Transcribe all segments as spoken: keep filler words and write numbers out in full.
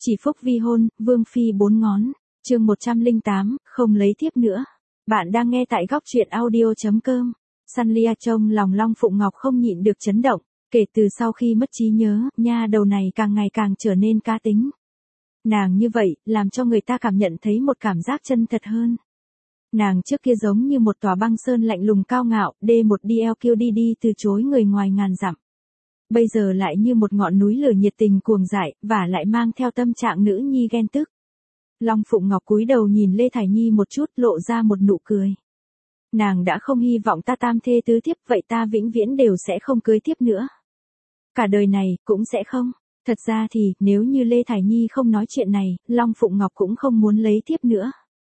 Chỉ phúc vi hôn, vương phi bốn ngón. Chương một trăm lẻ tám, không lấy tiếp nữa. Bạn đang nghe tại góc truyện audio chấm com. Sanlia trông lòng Long Phụng Ngọc không nhịn được chấn động, kể từ sau khi mất trí nhớ, nha đầu này càng ngày càng trở nên cá tính. Nàng như vậy, làm cho người ta cảm nhận thấy một cảm giác chân thật hơn. Nàng trước kia giống như một tòa băng sơn lạnh lùng cao ngạo, đê một đi eo kiêu đi đi từ chối người ngoài ngàn dặm. Bây giờ lại như một ngọn núi lửa nhiệt tình cuồng dại, và lại mang theo tâm trạng nữ nhi ghen tức. Long Phụng Ngọc cúi đầu nhìn Lê Thải Nhi một chút, lộ ra một nụ cười. Nàng đã không hy vọng ta tam thê tứ thiếp, vậy ta vĩnh viễn đều sẽ không cưới tiếp nữa. Cả đời này, cũng sẽ không. Thật ra thì, nếu như Lê Thải Nhi không nói chuyện này, Long Phụng Ngọc cũng không muốn lấy tiếp nữa.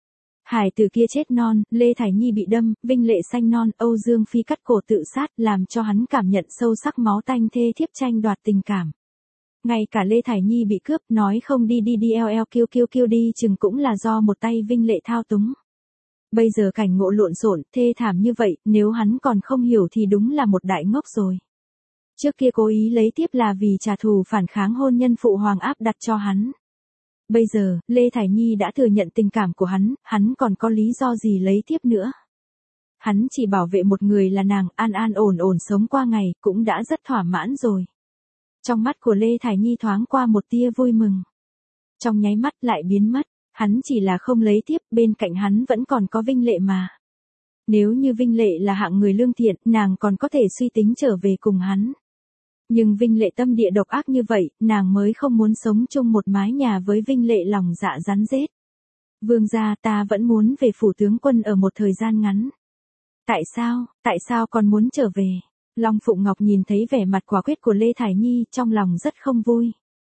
Hải tử kia chết non, Lê Thải Nhi bị đâm, Vinh Lệ sanh non, Âu Dương Phi cắt cổ tự sát, làm cho hắn cảm nhận sâu sắc máu tanh thê thiếp tranh đoạt tình cảm. Ngay cả Lê Thải Nhi bị cướp, nói không đi đi đi eo eo kiêu kiêu kiêu đi chừng cũng là do một tay Vinh Lệ thao túng. Bây giờ cảnh ngộ lộn xộn, thê thảm như vậy, nếu hắn còn không hiểu thì đúng là một đại ngốc rồi. Trước kia cố ý lấy tiếp là vì trả thù phản kháng hôn nhân phụ hoàng áp đặt cho hắn. Bây giờ, Lê Thải Nhi đã thừa nhận tình cảm của hắn, hắn còn có lý do gì lấy tiếp nữa. Hắn chỉ bảo vệ một người là nàng, an an ổn ổn sống qua ngày, cũng đã rất thỏa mãn rồi. Trong mắt của Lê Thải Nhi thoáng qua một tia vui mừng. Trong nháy mắt lại biến mất, hắn chỉ là không lấy tiếp, bên cạnh hắn vẫn còn có Vinh Lệ mà. Nếu như Vinh Lệ là hạng người lương thiện, nàng còn có thể suy tính trở về cùng hắn. Nhưng Vinh Lệ tâm địa độc ác như vậy, nàng mới không muốn sống chung một mái nhà với Vinh Lệ lòng dạ rắn rết. Vương gia, ta vẫn muốn về phủ tướng quân ở một thời gian ngắn. Tại sao, tại sao còn muốn trở về? Long Phụng Ngọc nhìn thấy vẻ mặt quả quyết của Lê Thải Nhi, trong lòng rất không vui.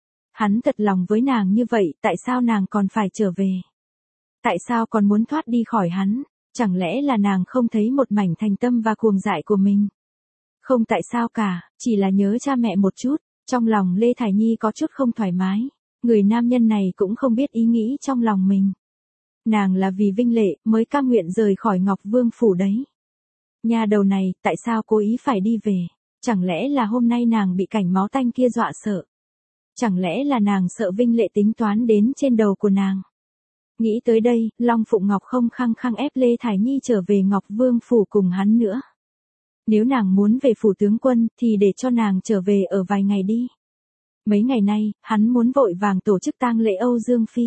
Hắn thật lòng với nàng như vậy, tại sao nàng còn phải trở về? Tại sao còn muốn thoát đi khỏi hắn? Chẳng lẽ là nàng không thấy một mảnh thành tâm và cuồng dại của mình? Không tại sao cả, chỉ là nhớ cha mẹ một chút. Trong lòng Lê Thải Nhi có chút không thoải mái. Người nam nhân này cũng không biết ý nghĩ trong lòng mình. Nàng là vì Vinh Lệ mới cam nguyện rời khỏi Ngọc Vương phủ đấy. Nhà đầu này, tại sao cố ý phải đi về? Chẳng lẽ là hôm nay nàng bị cảnh máu tanh kia dọa sợ? Chẳng lẽ là nàng sợ Vinh Lệ tính toán đến trên đầu của nàng? Nghĩ tới đây, Long Phụng Ngọc không khăng khăng ép Lê Thải Nhi trở về Ngọc Vương phủ cùng hắn nữa. Nếu nàng muốn về phủ tướng quân, thì để cho nàng trở về ở vài ngày đi. Mấy ngày nay, hắn muốn vội vàng tổ chức tang lễ Âu Dương Phi.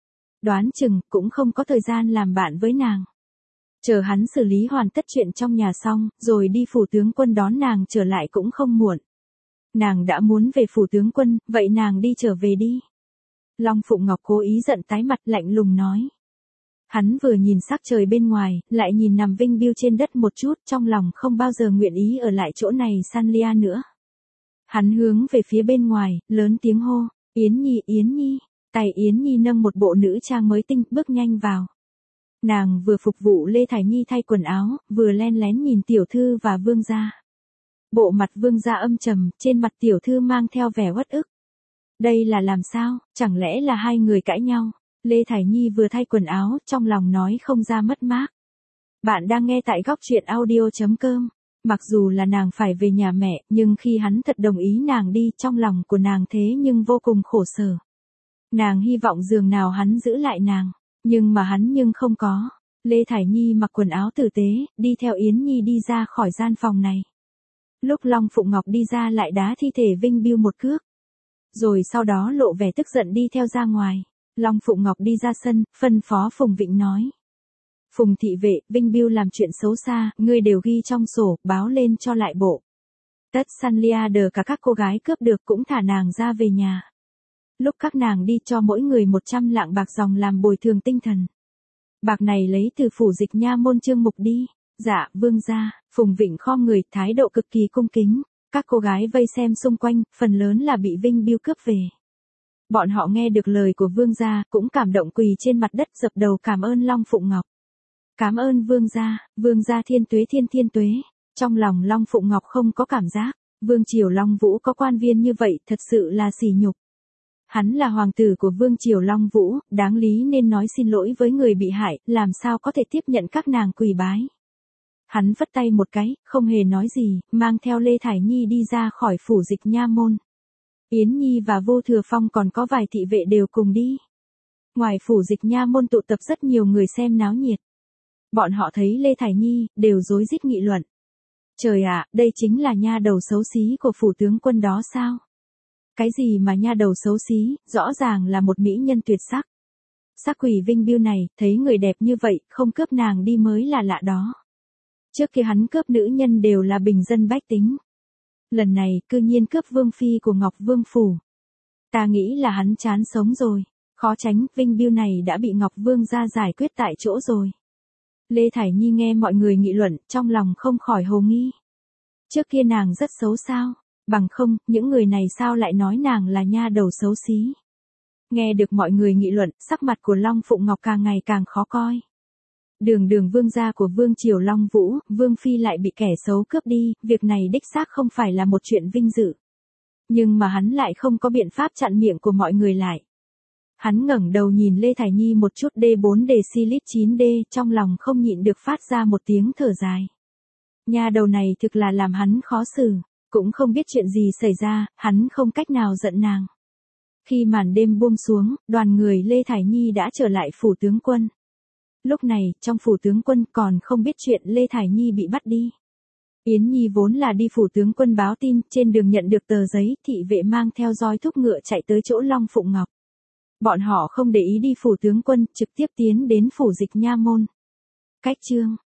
Đoán chừng, cũng không có thời gian làm bạn với nàng. Chờ hắn xử lý hoàn tất chuyện trong nhà xong, rồi đi phủ tướng quân đón nàng trở lại cũng không muộn. Nàng đã muốn về phủ tướng quân, vậy nàng đi trở về đi. Long Phụng Ngọc cố ý giận tái mặt lạnh lùng nói. Hắn vừa nhìn sắc trời bên ngoài, lại nhìn nằm vinh biêu trên đất một chút, trong lòng không bao giờ nguyện ý ở lại chỗ này Sanlia nữa. Hắn hướng về phía bên ngoài, lớn tiếng hô, Yến Nhi, Yến Nhi. Tay Yến Nhi nâng một bộ nữ trang mới tinh, bước nhanh vào. Nàng vừa phục vụ Lê Thải Nhi thay quần áo, vừa len lén nhìn tiểu thư và vương gia. Bộ mặt vương gia âm trầm, trên mặt tiểu thư mang theo vẻ uất ức. Đây là làm sao, chẳng lẽ là hai người cãi nhau? Lê Thải Nhi vừa thay quần áo, trong lòng nói không ra mất mát. Bạn đang nghe tại góc truyện audio chấm com. Mặc dù là nàng phải về nhà mẹ, nhưng khi hắn thật đồng ý nàng đi, trong lòng của nàng thế nhưng vô cùng khổ sở. Nàng hy vọng giường nào hắn giữ lại nàng, nhưng mà hắn nhưng không có. Lê Thải Nhi mặc quần áo tử tế, đi theo Yến Nhi đi ra khỏi gian phòng này. Lúc Long Phụng Ngọc đi ra lại đá thi thể Vinh Biêu một cước. Rồi sau đó lộ vẻ tức giận đi theo ra ngoài. Long Phụng Ngọc đi ra sân, phân phó Phùng Vịnh nói. Phùng thị vệ, Vinh Biêu làm chuyện xấu xa, ngươi đều ghi trong sổ, báo lên cho lại bộ. Tất Sanlia đờ cả các cô gái cướp được cũng thả nàng ra về nhà. Lúc các nàng đi cho mỗi người một trăm lạng bạc dòng làm bồi thường tinh thần. Bạc này lấy từ phủ dịch nha môn Trương Mục đi. Dạ, vương gia. Phùng Vịnh khom người, thái độ cực kỳ cung kính. Các cô gái vây xem xung quanh, phần lớn là bị Vinh Biêu cướp về. Bọn họ nghe được lời của vương gia, cũng cảm động quỳ trên mặt đất dập đầu cảm ơn Long Phụng Ngọc. Cảm ơn vương gia, vương gia thiên tuế thiên thiên tuế. Trong lòng Long Phụng Ngọc không có cảm giác, vương triều Long Vũ có quan viên như vậy, thật sự là sỉ nhục. Hắn là hoàng tử của vương triều Long Vũ, đáng lý nên nói xin lỗi với người bị hại, làm sao có thể tiếp nhận các nàng quỳ bái. Hắn vất tay một cái, không hề nói gì, mang theo Lê Thải Nhi đi ra khỏi phủ dịch nha môn. Yến Nhi và Vô Thừa Phong còn có vài thị vệ đều cùng đi. Ngoài phủ Dịch Nha môn tụ tập rất nhiều người xem náo nhiệt. Bọn họ thấy Lê Thải Nhi, đều rối rít nghị luận. Trời ạ, đây chính là nha đầu xấu xí của phủ tướng quân đó sao? Cái gì mà nha đầu xấu xí, rõ ràng là một mỹ nhân tuyệt sắc. Sắc quỷ Vinh Biêu này, thấy người đẹp như vậy, không cướp nàng đi mới là lạ đó. Trước kia hắn cướp nữ nhân đều là bình dân bách tính. Lần này, cư nhiên cướp vương phi của Ngọc Vương phủ. Ta nghĩ là hắn chán sống rồi. Khó tránh, Vinh Biêu này đã bị Ngọc Vương ra giải quyết tại chỗ rồi. Lê Thải Nhi nghe mọi người nghị luận, trong lòng không khỏi hồ nghi. Trước kia nàng rất xấu sao? Bằng không, những người này sao lại nói nàng là nha đầu xấu xí? Nghe được mọi người nghị luận, sắc mặt của Long Phụng Ngọc càng ngày càng khó coi. Đường đường vương gia của Vương triều Long Vũ, Vương phi lại bị kẻ xấu cướp đi, việc này đích xác không phải là một chuyện vinh dự. Nhưng mà hắn lại không có biện pháp chặn miệng của mọi người lại. Hắn ngẩng đầu nhìn Lê Thải Nhi một chút D bốn decilit chín D, trong lòng không nhịn được phát ra một tiếng thở dài. Nha đầu này thực là làm hắn khó xử, cũng không biết chuyện gì xảy ra, hắn không cách nào giận nàng. Khi màn đêm buông xuống, đoàn người Lê Thải Nhi đã trở lại phủ tướng quân. Lúc này, trong phủ tướng quân còn không biết chuyện Lê Thải Nhi bị bắt đi. Yến Nhi vốn là đi phủ tướng quân báo tin, trên đường nhận được tờ giấy, thị vệ mang theo roi thúc ngựa chạy tới chỗ Long Phụng Ngọc. Bọn họ không để ý đi phủ tướng quân, trực tiếp tiến đến phủ Dịch Nha môn. Cách chương